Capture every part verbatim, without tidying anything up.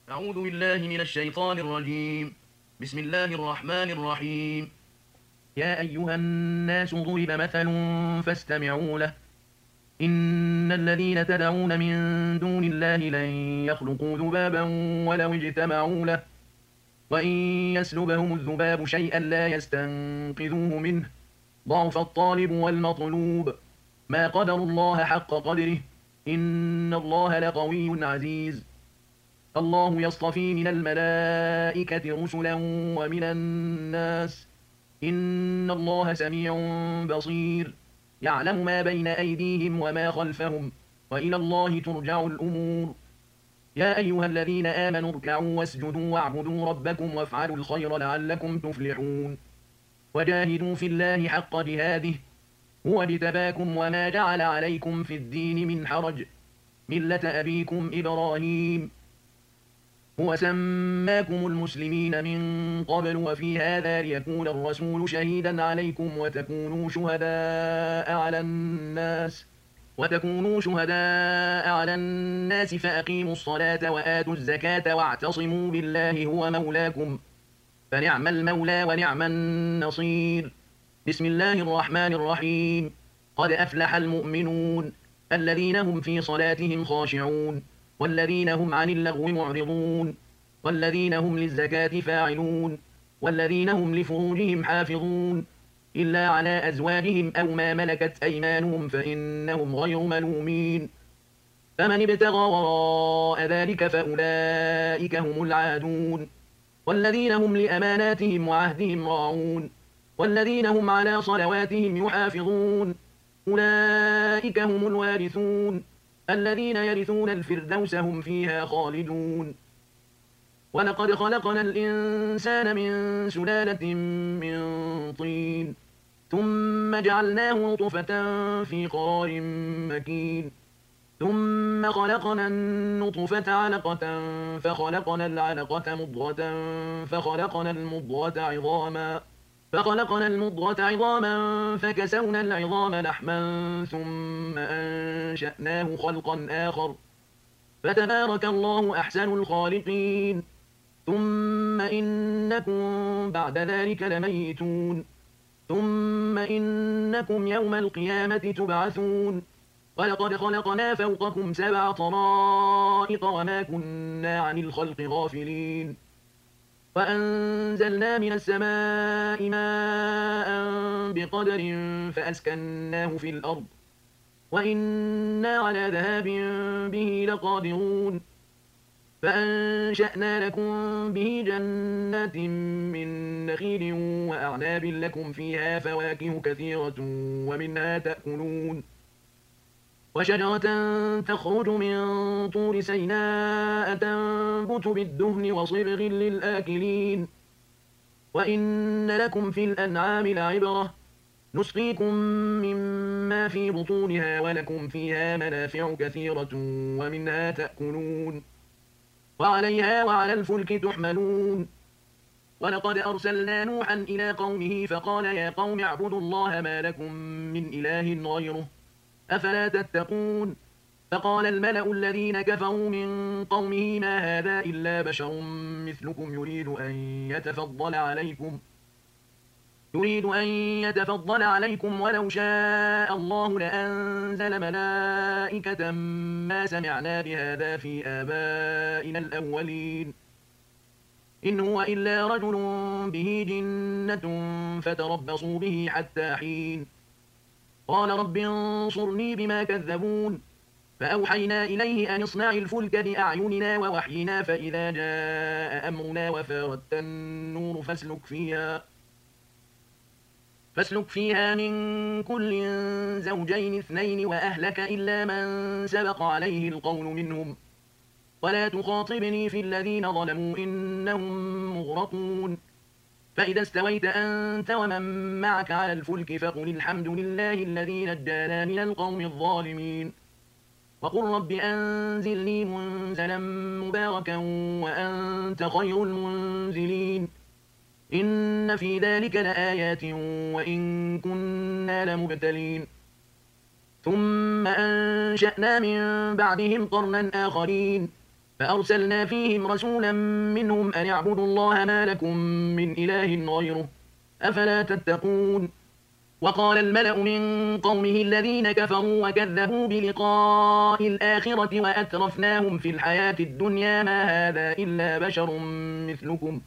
أعوذ بالله من الشيطان الرجيم. بسم الله الرحمن الرحيم. يا أيها الناس ضرب مثل فاستمعوا له. إن الذين تدعون من دون الله لن يخلقوا ذبابا ولو اجتمعوا له، وإن يسلبهم الذباب شيئا لا يستنقذوه منه، ضعف الطالب والمطلوب. ما قدر الله حق قدره، إن الله لقوي عزيز. الله يصطفي من الملائكة رسلا ومن الناس، إن الله سميع بصير. يعلم ما بين أيديهم وما خلفهم، وإلى الله ترجع الأمور. يا أيها الذين آمنوا اركعوا واسجدوا واعبدوا ربكم وافعلوا الخير لعلكم تفلحون. وجاهدوا في الله حق جهاده، هو اجتباكم وما جعل عليكم في الدين من حرج، ملة أبيكم إبراهيم. هو سماكم المسلمين من قبل وفي هذا ليكون الرسول شهيدا عليكم وتكونوا شهداء على الناس وتكونوا شهداء على الناس فأقيموا الصلاة وآتوا الزكاة واعتصموا بالله هو مولاكم، فنعم المولى ونعم النصير. بسم الله الرحمن الرحيم. قد أفلح المؤمنون الذين هم في صلاتهم خاشعون، والذين هم عن اللغو معرضون، والذين هم للزكاة فاعلون، والذين هم لفروجهم حافظون، إلا على أزواجهم أو ما ملكت أيمانهم فإنهم غير ملومين. فمن ابتغى وراء ذلك فأولئك هم العادون، والذين هم لأماناتهم وعهدهم راعون، والذين هم على صلواتهم يحافظون، أولئك هم الوارثون الذين يرثون الفردوس هم فيها خالدون. ولقد خلقنا الإنسان من سلالة من طين، ثم جعلناه نطفة في قرار مكين، ثم خلقنا النطفة علقة فخلقنا العلقة مضغة فخلقنا المضغة عظاما فخلقنا المضغة عظاما فكسونا العظام لحما ثم أنشأناه خلقا آخر، فتبارك الله أحسن الخالقين. ثم إنكم بعد ذلك لميتون، ثم إنكم يوم القيامة تبعثون. ولقد خلقنا فوقكم سبع طرائق وما كنا عن الخلق غافلين. وأنزلنا من السماء ماء بقدر فأسكناه في الأرض، وإنا على ذهاب به لقادرون. فأنشأنا لكم به جنات من نخيل وأعناب لكم فيها فواكه كثيرة ومنها تأكلون. وشجرة تخرج من طور سيناء تنبت بالدهن وصبغ للآكلين. وإن لكم في الأنعام لعبرة، نسقيكم مما في بطونها ولكم فيها منافع كثيرة ومنها تأكلون، وعليها وعلى الفلك تحملون. ولقد أرسلنا نوحا إلى قومه فقال يا قوم اعبدوا الله ما لكم من إله غيره أفلا تتقون. فقال الملأ الذين كفروا من قومه ما هذا إلا بشر مثلكم يريد أن يتفضل عليكم يريد أن يتفضل عليكم ولو شاء الله لأنزل ملائكة ما سمعنا بهذا في آبائنا الأولين إن هو إلا رجل به جنة فتربصوا به حتى حين. قال رب انصرني بما كذبون. فأوحينا إليه أن اصنع الفلك بأعيننا ووحينا فإذا جاء أمرنا وفاردت النور فاسلك فيها فاسلك فيها من كل زوجين اثنين وأهلك إلا من سبق عليه القول منهم، ولا تخاطبني في الذين ظلموا إنهم مغرقون. فإذا استويت أنت ومن معك على الفلك فقل الحمد لله الذي نجانا من القوم الظالمين، وقل رب أنزلني منزلا مباركا وأنت خير المنزلين. إن في ذلك لآيات وإن كنا لمبتلين. ثم أنشأنا من بعدهم قرنا آخرين فأرسلنا فيهم رسولا منهم أن اعبدوا الله ما لكم من إله غيره أفلا تتقون. وقال الملأ من قومه الذين كفروا وكذبوا بلقاء الآخرة وأترفناهم في الحياة الدنيا ما هذا إلا بشر مثلكم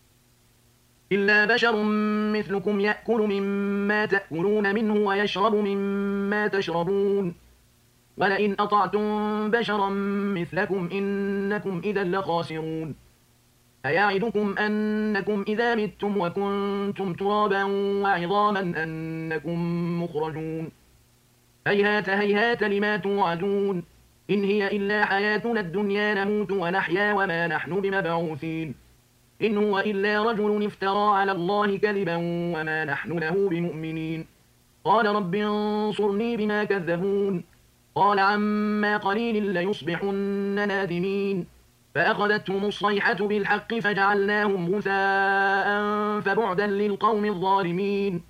إلا بشر مثلكم يأكل مما تأكلون منه ويشرب مما تشربون ولئن أطعتم بشرا مثلكم إنكم إذا لخاسرون. أيعدكم أنكم إذا متم وكنتم ترابا وعظاما أنكم مخرجون. هيهات هيهات لما توعدون إن هي إلا حياتنا الدنيا نموت ونحيا وما نحن بمبعوثين إن هو إلا رجل افترى على الله كذبا وما نحن له بمؤمنين. قال رب انصرني بما كذبون قال عما قليل ليصبحن نادمين. فأخذتهم الصيحة بالحق فجعلناهم غثاء فبعدا للقوم الظالمين.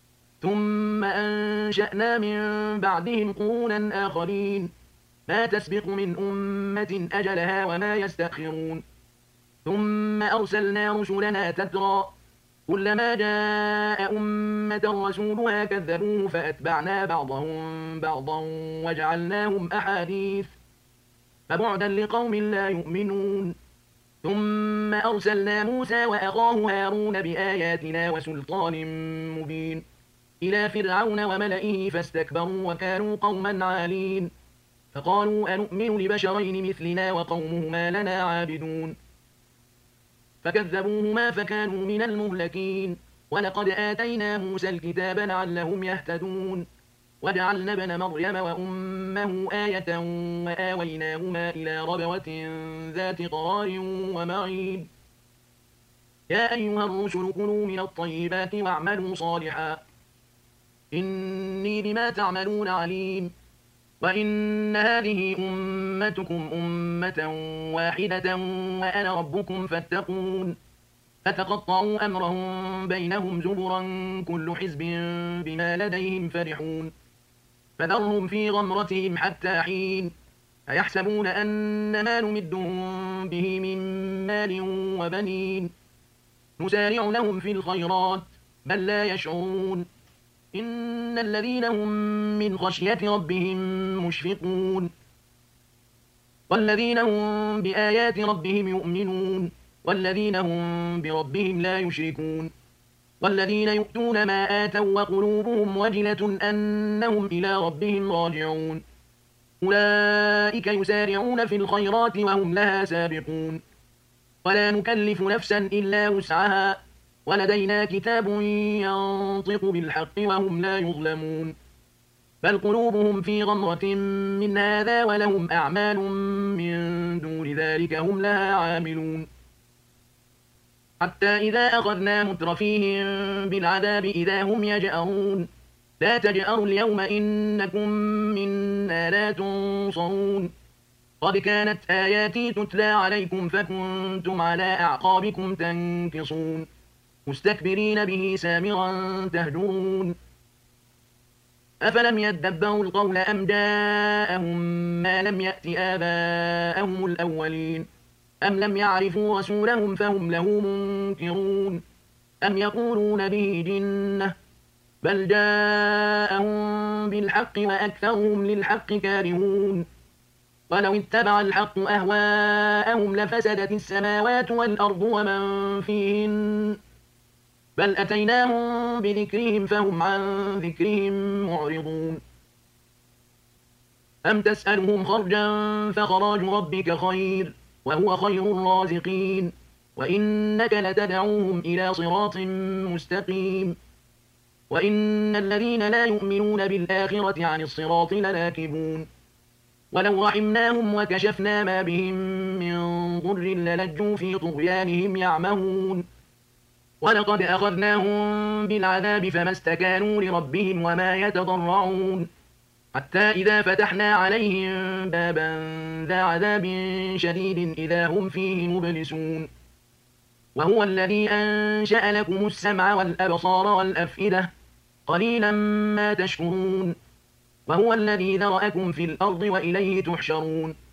ثم أنشأنا من بعدهم قرونا آخرين ما تسبق من أمة أجلها وما يستأخرون. ثم أرسلنا رسلنا تترى كلما جاء أمة رسولها كذبوه فأتبعنا بعضهم بعضا وجعلناهم أحاديث فبعدا لقوم لا يؤمنون. ثم أرسلنا موسى وأخاه هارون بآياتنا وسلطان مبين إلى فرعون وملئه فاستكبروا وكانوا قوما عالين فقالوا أنؤمن لبشرين مثلنا وقومهما لنا عابدون فكذبوهما فكانوا من المهلكين. ولقد آتينا موسى الكتاب لعلهم يهتدون وجعلنا ابن مريم وأمه آية وآويناهما إلى ربوة ذات قرار ومعين. يا أيها الرسل كلوا من الطيبات واعملوا صالحا إني بما تعملون عليم. وإن هذه أمتكم أمة واحدة وأنا ربكم فاتقون. فتقطعوا أمرهم بينهم زبرا كل حزب بما لديهم فرحون. فذرهم في غمرتهم حتى حين أيحسبون أن ما نمدهم به من مال وبنين نسارع لهم في الخيرات بل لا يشعرون. إن الذين هم من خشية ربهم مشفقون والذين هم بآيات ربهم يؤمنون والذين هم بربهم لا يشركون والذين يؤتون ما آتوا وقلوبهم وجلة أنهم إلى ربهم راجعون أولئك يسارعون في الخيرات وهم لها سابقون. ولا نكلف نفسا إلا وسعها ولدينا كتاب ينطق بالحق وهم لا يظلمون. بل قلوبهم في غمرة من هذا ولهم أعمال من دون ذلك هم لها عاملون. حتى إذا أخذنا مترفيهم بالعذاب إذا هم يجأرون لا تجأروا اليوم إنكم منا لا تنصرون. قد كانت آياتي تتلى عليكم فكنتم على أعقابكم تنكصون مستكبرين به سامرا تهجرون. أفلم يدبروا القول أم جاءهم ما لم يأت آباءهم الأولين أم لم يعرفوا رسولهم فهم له منكرون أم يقولون به جنة بل جاءهم بالحق وأكثرهم للحق كارهون. ولو اتبع الحق أهواءهم لفسدت السماوات والأرض ومن فيهن بل أتيناهم بذكرهم فهم عن ذكرهم معرضون. أم تسألهم خرجا فخراج ربك خير وهو خير الرازقين وإنك لتدعوهم إلى صراط مستقيم. وإن الذين لا يؤمنون بالآخرة عن الصراط لناكبون. ولو رحمناهم وكشفنا ما بهم من ضر للجوا في طغيانهم يعمهون. ولقد أخذناهم بالعذاب فما استكانوا لربهم وما يتضرعون حتى إذا فتحنا عليهم بابا ذا عذاب شديد إذا هم فيه مبلسون. وهو الذي أنشأ لكم السمع والأبصار والأفئدة قليلا ما تشكرون. وهو الذي ذرأكم في الأرض وإليه تحشرون.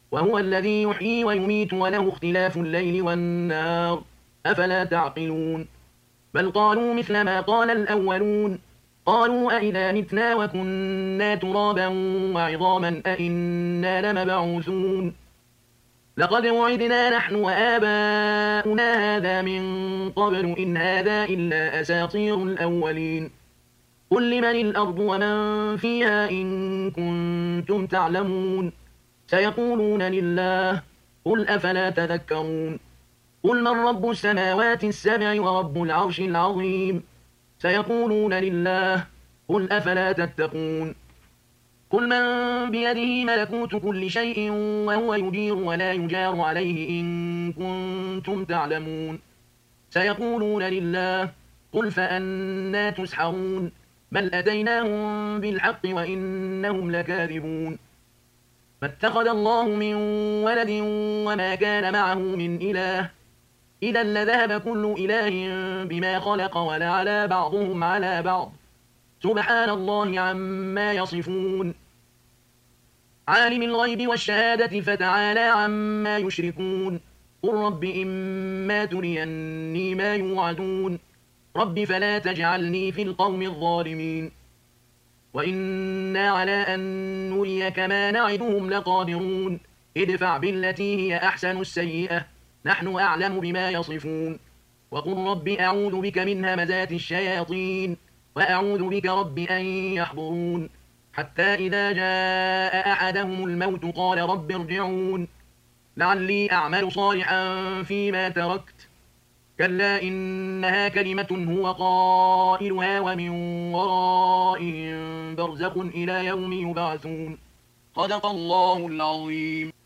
وهو الذي يحيي ويميت وله اختلاف الليل والنهار أفلا تعقلون بل قالوا مثل ما قال الأولون قالوا أئذا متنا وكنا ترابا وعظاما أئنا لمبعوثون لقد وعدنا نحن وآباؤنا هذا من قبل إن هذا إلا أساطير الأولين قل لمن الأرض ومن فيها إن كنتم تعلمون سيقولون لله قل أفلا تذكرون قل من رب السماوات السبع ورب العرش العظيم سيقولون لله قل أفلا تتقون قل من بيده ملكوت كل شيء وهو يجير ولا يجار عليه إن كنتم تعلمون سيقولون لله قل فأنا تسحرون بل أتيناهم بالحق وإنهم لكاذبون ما اتخذ الله من ولد وما كان معه من إله إذا لذهب كل إله بما خلق ولعلى بعضهم على بعض سبحان الله عما يصفون عالم الغيب والشهادة فتعالى عما يشركون قل رب إما تريني ما يوعدون رب فلا تجعلني في القوم الظالمين وإنا على أن نريك ما نعدهم لقادرون ادفع بالتي هي أحسن السيئة نحن أعلم بما يصفون وقل رب أعوذ بك من همزات الشياطين وأعوذ بك رب أن يحضرون حتى إذا جاء أحدهم الموت قال رب ارجعون لعلي أعمل صالحا فيما تركت كلا إنها كلمة هو قائلها ومن ورائهم برزق إلى يوم يبعثون صدق الله العظيم.